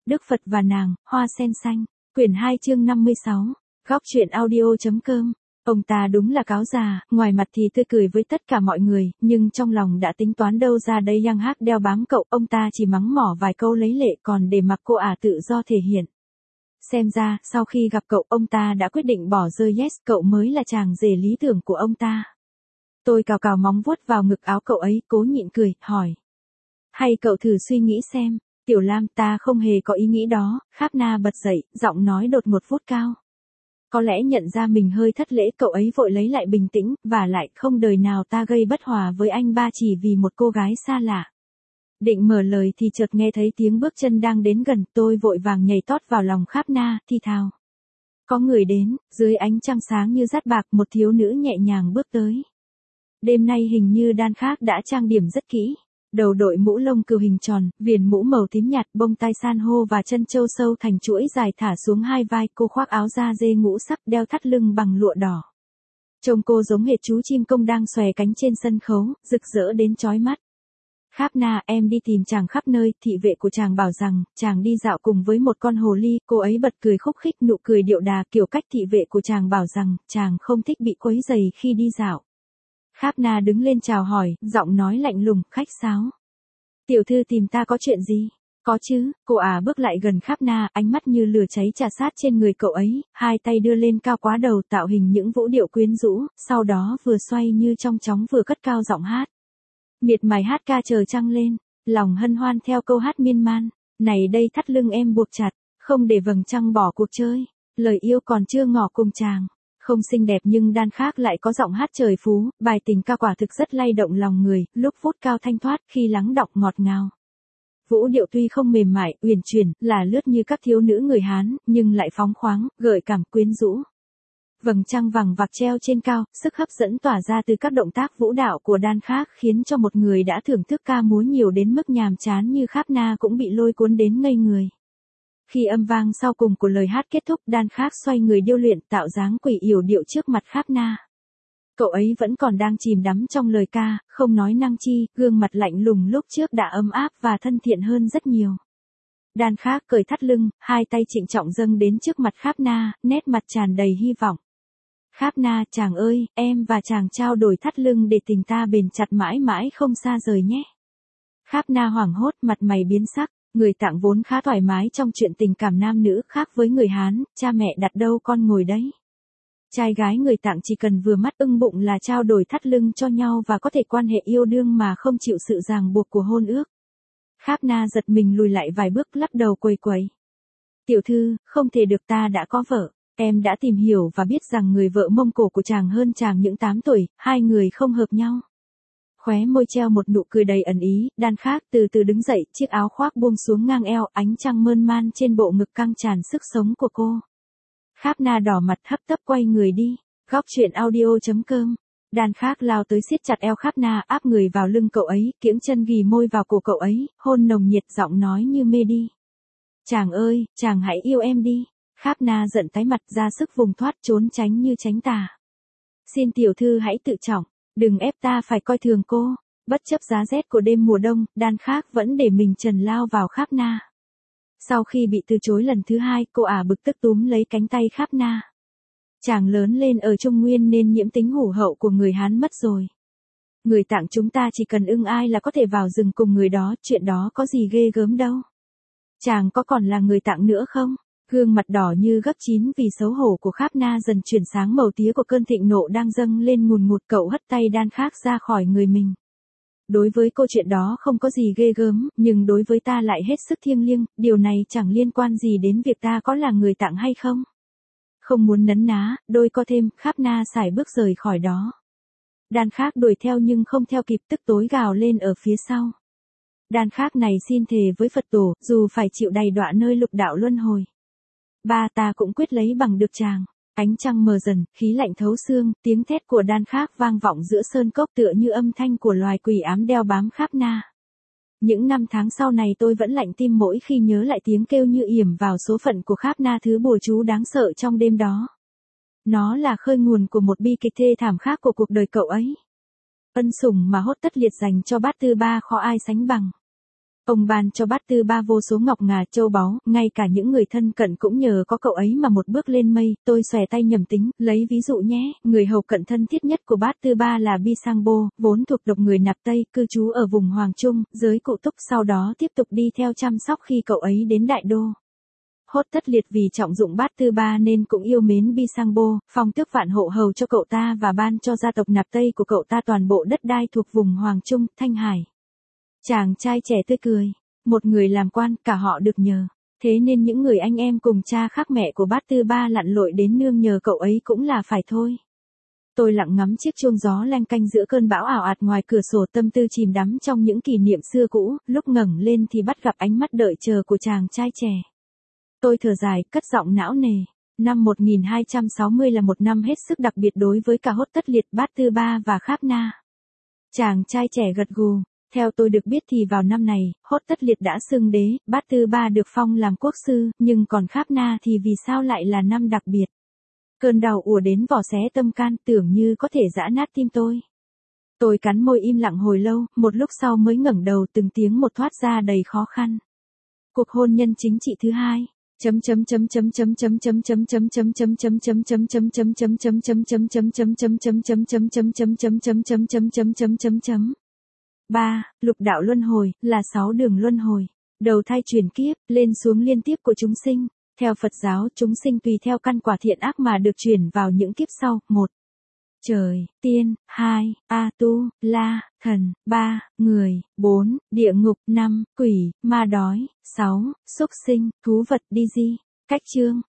Đức Phật và nàng, hoa sen xanh, quyển 2 chương 56, góc truyện audio.com. Ông ta đúng là cáo già, ngoài mặt thì tươi cười với tất cả mọi người, nhưng trong lòng đã tính toán đâu ra đây Yang Hắc đeo bám cậu, ông ta chỉ mắng mỏ vài câu lấy lệ còn để mặc cô ả tự do thể hiện. Xem ra, sau khi gặp cậu, ông ta đã quyết định bỏ rơi Yes, cậu mới là chàng rể lý tưởng của ông ta. Tôi cào cào móng vuốt vào ngực áo cậu ấy, cố nhịn cười, hỏi. Hay cậu thử suy nghĩ xem, Tiểu Lam, ta không hề có ý nghĩ đó. Kháp Na bật dậy, giọng nói đột một vút cao. Có lẽ nhận ra mình hơi thất lễ, cậu ấy vội lấy lại bình tĩnh, và lại không đời nào ta gây bất hòa với anh ba chỉ vì một cô gái xa lạ. Định mở lời thì chợt nghe thấy tiếng bước chân đang đến gần, tôi vội vàng nhảy tót vào lòng Kháp Na, thì thào. Có người đến, dưới ánh trăng sáng như dát bạc, một thiếu nữ nhẹ nhàng bước tới. Đêm nay hình như Đan Khác đã trang điểm rất kỹ. Đầu đội mũ lông cừu hình tròn, viền mũ màu tím nhạt, bông tai san hô và chân châu sâu thành chuỗi dài thả xuống hai vai, cô khoác áo da dê ngũ sắc, đeo thắt lưng bằng lụa đỏ. Trông cô giống hệt chú chim công đang xòe cánh trên sân khấu, rực rỡ đến chói mắt. Kháp Na, em đi tìm chàng khắp nơi, thị vệ của chàng bảo rằng, chàng đi dạo cùng với một con hồ ly, cô ấy bật cười khúc khích, nụ cười điệu đà, kiểu cách thị vệ của chàng bảo rằng, chàng không thích bị quấy rầy khi đi dạo. Kháp Na đứng lên chào hỏi, giọng nói lạnh lùng, khách sáo. Tiểu thư tìm ta có chuyện gì? Có chứ, cô ả bước lại gần Kháp Na, ánh mắt như lửa cháy trà sát trên người cậu ấy, hai tay đưa lên cao quá đầu tạo hình những vũ điệu quyến rũ, sau đó vừa xoay như trong chóng vừa cất cao giọng hát. Miệt mài hát ca chờ trăng lên, lòng hân hoan theo câu hát miên man, này đây thắt lưng em buộc chặt, không để vầng trăng bỏ cuộc chơi, lời yêu còn chưa ngỏ cùng chàng. Không xinh đẹp nhưng Đan Khác lại có giọng hát trời phú, bài tình ca quả thực rất lay động lòng người, lúc vút cao thanh thoát, khi lắng đọng ngọt ngào. Vũ điệu tuy không mềm mại, uyển chuyển, là lướt như các thiếu nữ người Hán, nhưng lại phóng khoáng, gợi cảm quyến rũ. Vầng trăng vằng vặc treo trên cao, sức hấp dẫn tỏa ra từ các động tác vũ đạo của Đan Khác khiến cho một người đã thưởng thức ca múa nhiều đến mức nhàm chán như Kháp Na cũng bị lôi cuốn đến ngây người. Khi âm vang sau cùng của lời hát kết thúc, Đan Khác xoay người điêu luyện tạo dáng quỷ yểu điệu trước mặt Kháp Na. Cậu ấy vẫn còn đang chìm đắm trong lời ca, không nói năng chi, gương mặt lạnh lùng lúc trước đã ấm áp và thân thiện hơn rất nhiều. Đan Khác cởi thắt lưng, hai tay trịnh trọng dâng đến trước mặt Kháp Na, nét mặt tràn đầy hy vọng. Kháp Na, chàng ơi, em và chàng trao đổi thắt lưng để tình ta bền chặt mãi mãi không xa rời nhé. Kháp Na hoảng hốt, mặt mày biến sắc. Người Tạng vốn khá thoải mái trong chuyện tình cảm nam nữ, khác với người Hán, cha mẹ đặt đâu con ngồi đấy. Trai gái người Tạng chỉ cần vừa mắt ưng bụng là trao đổi thắt lưng cho nhau và có thể quan hệ yêu đương mà không chịu sự ràng buộc của hôn ước. Kháp Na giật mình lùi lại vài bước, lắc đầu quầy quầy. Tiểu thư, không thể được, ta đã có vợ. Em đã tìm hiểu và biết rằng người vợ Mông Cổ của chàng hơn chàng những 8 tuổi, hai người không hợp nhau. Khóe môi treo một nụ cười đầy ẩn ý, Đan Khác từ từ đứng dậy, chiếc áo khoác buông xuống ngang eo, ánh trăng mơn man trên bộ ngực căng tràn sức sống của cô. Kháp Na đỏ mặt hấp tấp quay người đi, góc truyện audio.com. Đan Khác lao tới siết chặt eo Kháp Na, áp người vào lưng cậu ấy, kiễng chân ghì môi vào cổ cậu ấy, hôn nồng nhiệt, giọng nói như mê đi. Chàng ơi, chàng hãy yêu em đi. Kháp Na giận tái mặt, ra sức vùng thoát, trốn tránh như tránh tà. Xin tiểu thư hãy tự trọng. Đừng ép ta phải coi thường cô. Bất chấp giá rét của đêm mùa đông, Đan Khác vẫn để mình trần lao vào Kháp Na. Sau khi bị từ chối lần thứ hai, cô ả bực tức túm lấy cánh tay Kháp Na. Chàng lớn lên ở Trung Nguyên nên nhiễm tính hủ hậu của người Hán mất rồi. Người Tạng chúng ta chỉ cần ưng ai là có thể vào rừng cùng người đó, chuyện đó có gì ghê gớm đâu. Chàng có còn là người Tạng nữa không? Gương mặt đỏ như gấp chín vì xấu hổ của Kháp Na dần chuyển sáng màu tía của cơn thịnh nộ đang dâng lên ngùn ngụt, cậu hất tay Đan Khác ra khỏi người mình. Đối với cô chuyện đó không có gì ghê gớm, nhưng đối với ta lại hết sức thiêng liêng, điều này chẳng liên quan gì đến việc ta có là người Tạng hay không. Không muốn nấn ná, đôi co thêm, Kháp Na sải bước rời khỏi đó. Đan Khác đuổi theo nhưng không theo kịp, tức tối gào lên ở phía sau. Đan Khác này xin thề với Phật tổ, dù phải chịu đầy đọa nơi lục đạo luân hồi. Ba ta cũng quyết lấy bằng được chàng. Ánh trăng mờ dần, khí lạnh thấu xương, tiếng thét của Đan Khác vang vọng giữa sơn cốc tựa như âm thanh của loài quỷ ám đeo bám Kháp Na. Những năm tháng sau này tôi vẫn lạnh tim mỗi khi nhớ lại tiếng kêu như yểm vào số phận của Kháp Na, thứ bùa chú đáng sợ trong đêm đó. Nó là khơi nguồn của một bi kịch thê thảm khác của cuộc đời cậu ấy. Ân sủng mà hốt tất liệt dành cho bát tư ba khó ai sánh bằng. Ông ban cho Bát Tư Ba vô số ngọc ngà châu báu, ngay cả những người thân cận cũng nhờ có cậu ấy mà một bước lên mây. Tôi xòe tay nhầm tính, lấy ví dụ nhé, người hầu cận thân thiết nhất của Bát Tư Ba là Bisangbo, vốn thuộc tộc người Nạp Tây, cư trú ở vùng Hoàng Trung, giới Cụ Túc, sau đó tiếp tục đi theo chăm sóc khi cậu ấy đến Đại Đô. Hốt Tất Liệt vì trọng dụng Bát Tư Ba nên cũng yêu mến Bisangbo, phong tước vạn hộ hầu cho cậu ta và ban cho gia tộc Nạp Tây của cậu ta toàn bộ đất đai thuộc vùng Hoàng Trung, Thanh Hải. Chàng trai trẻ tươi cười, một người làm quan, cả họ được nhờ. Thế nên những người anh em cùng cha khác mẹ của Bát Tư Ba lặn lội đến nương nhờ cậu ấy cũng là phải thôi. Tôi lặng ngắm chiếc chuông gió lanh canh giữa cơn bão ảo ạt ngoài cửa sổ, tâm tư chìm đắm trong những kỷ niệm xưa cũ, lúc ngẩng lên thì bắt gặp ánh mắt đợi chờ của chàng trai trẻ. Tôi thở dài, cất giọng não nề. Năm 1260 là một năm hết sức đặc biệt đối với cả Hốt Tất Liệt, Bát Tư Ba và Kháp Na. Chàng trai trẻ gật gù. Theo tôi được biết thì vào năm này, Hốt Tất Liệt đã xưng đế, Bát Tư Ba được phong làm quốc sư, nhưng còn Kháp Na thì vì sao lại là năm đặc biệt? Cơn đau ùa đến vỏ xé tâm can, tưởng như có thể giã nát tim tôi. Tôi cắn môi im lặng hồi lâu, một lúc sau mới ngẩng đầu, từng tiếng một thoát ra đầy khó khăn. Cuộc hôn nhân chính trị thứ hai. Lục đạo luân hồi là 6 đường luân hồi, đầu thai chuyển kiếp, lên xuống liên tiếp của chúng sinh. Theo Phật giáo, chúng sinh tùy theo căn quả thiện ác mà được chuyển vào những kiếp sau: 1. Trời, tiên, 2. A tu, la, thần, 3. Người, 4. Địa ngục, 5. Quỷ, ma đói, 6. Súc sinh, thú vật, đi di. Cách chương